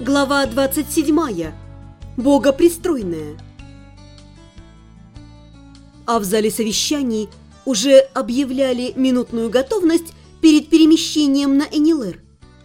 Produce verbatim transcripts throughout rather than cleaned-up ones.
Глава двадцать седьмая. Богопристройная. А в зале совещаний уже объявляли минутную готовность перед перемещением на Энилэр.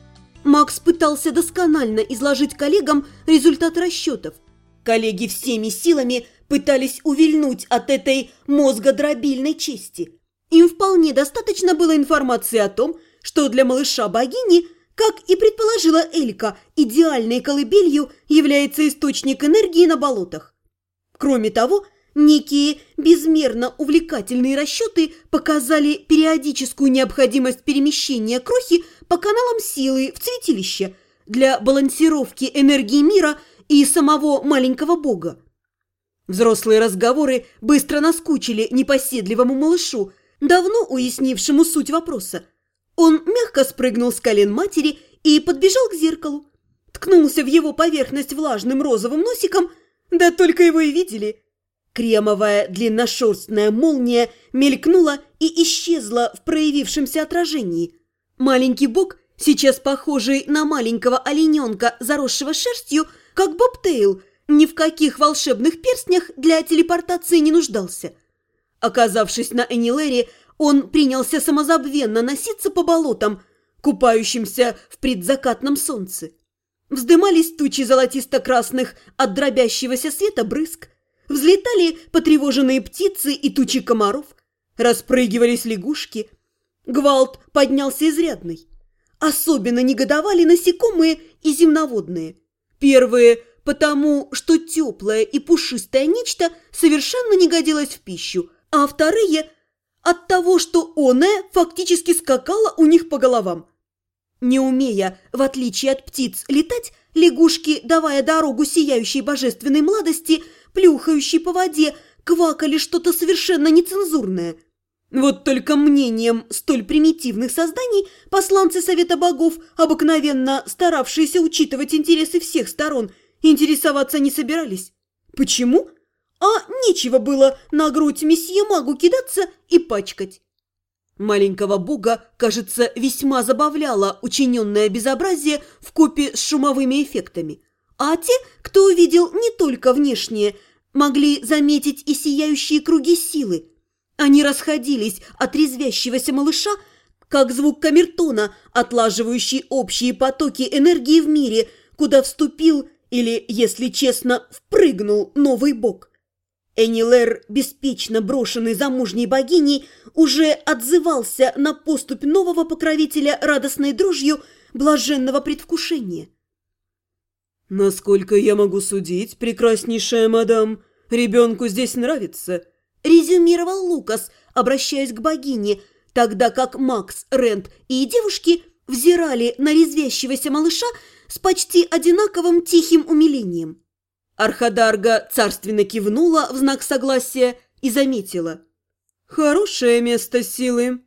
Макс пытался досконально изложить коллегам результат расчетов. Коллеги всеми силами пытались увильнуть от этой мозгодробильной чести. Им вполне достаточно было информации о том, что для малыша-богини, как и предположила Элька, идеальной колыбелью является источник энергии на болотах. Кроме того, некие безмерно увлекательные расчеты показали периодическую необходимость перемещения крохи по каналам силы в святилище для балансировки энергии мира и самого маленького бога. Взрослые разговоры быстро наскучили непоседливому малышу, давно уяснившему суть вопроса. Он мягко спрыгнул с колен матери и подбежал к зеркалу. Ткнулся в его поверхность влажным розовым носиком, да только его и видели. Кремовая длинношерстная молния мелькнула и исчезла в проявившемся отражении. Маленький бог, сейчас похожий на маленького олененка, заросшего шерстью, как бобтейл, ни в каких волшебных перстнях для телепортации не нуждался. Оказавшись на Энилэре, он принялся самозабвенно носиться по болотам, купающимся в предзакатном солнце. Вздымались тучи золотисто-красных от дробящегося света брызг, взлетали потревоженные птицы и тучи комаров, распрыгивались лягушки. Гвалт поднялся изрядный. Особенно негодовали насекомые и земноводные. Первые потому, что теплое и пушистое нечто совершенно не годилось в пищу, а вторые – от того, что оное фактически скакало у них по головам. Не умея, в отличие от птиц, летать, лягушки, давая дорогу сияющей божественной младости, плюхающей по воде, квакали что-то совершенно нецензурное. Вот только мнением столь примитивных созданий посланцы Совета Богов, обыкновенно старавшиеся учитывать интересы всех сторон, интересоваться не собирались. Почему? А нечего было на грудь месье Магу кидаться и пачкать. Маленького бога, кажется, весьма забавляло учиненное безобразие вкупе с шумовыми эффектами. А те, кто увидел не только внешнее, могли заметить и сияющие круги силы. Они расходились от резвящегося малыша, как звук камертона, отлаживающий общие потоки энергии в мире, куда вступил или, если честно, впрыгнул новый бог. Энилэр, беспечно брошенный замужней богиней, уже отзывался на поступь нового покровителя радостной дрожью блаженного предвкушения. «Насколько я могу судить, прекраснейшая мадам, ребенку здесь нравится», – резюмировал Лукас, обращаясь к богине, тогда как Макс, Рент и девушки взирали на резвящегося малыша с почти одинаковым тихим умилением. Архадарга царственно кивнула в знак согласия и заметила: «Хорошее место силы».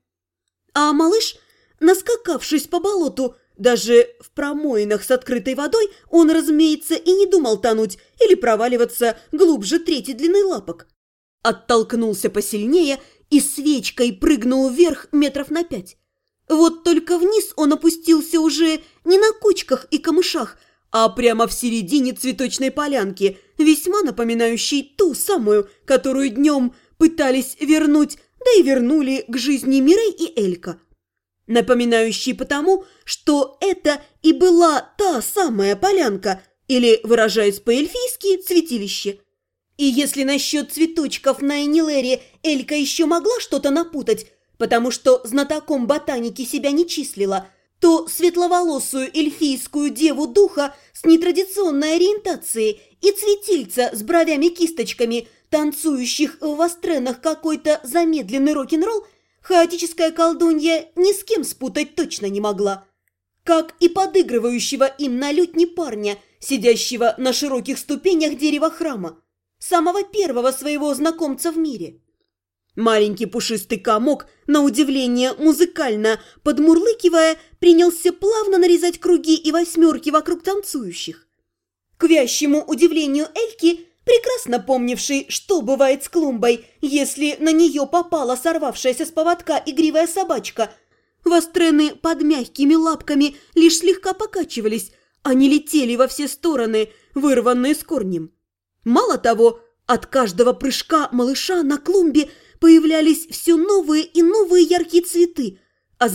А малыш, наскакавшись по болоту, даже в промоинах с открытой водой, он, разумеется, и не думал тонуть или проваливаться глубже трети длины лапок. Оттолкнулся посильнее и свечкой прыгнул вверх метров на пять. Вот только вниз он опустился уже не на кочках и камышах, а прямо в середине цветочной полянки, весьма напоминающей ту самую, которую днем пытались вернуть, да и вернули к жизни Мирей и Элька. Напоминающей потому, что это и была та самая полянка, или, выражаясь по-эльфийски, святилище. И если насчет цветочков на Энилэре Элька еще могла что-то напутать, потому что знатоком ботаники себя не числила, то светловолосую эльфийскую деву духа с нетрадиционной ориентацией и цветильца с бровями-кисточками, танцующих в вастренах какой-то замедленный рок-н-ролл, хаотическая колдунья ни с кем спутать точно не могла. Как и подыгрывающего им на лютне парня, сидящего на широких ступенях дерева храма, самого первого своего знакомца в мире. Маленький пушистый комок, на удивление музыкально подмурлыкивая, принялся плавно нарезать круги и восьмерки вокруг танцующих. К вящему удивлению Эльки, прекрасно помнившей, что бывает с клумбой, если на нее попала сорвавшаяся с поводка игривая собачка, вострены под мягкими лапками лишь слегка покачивались, Они летели во все стороны, вырванные с корнем. Мало того, от каждого прыжка малыша на клумбе появлялись все новые и новые яркие цветы,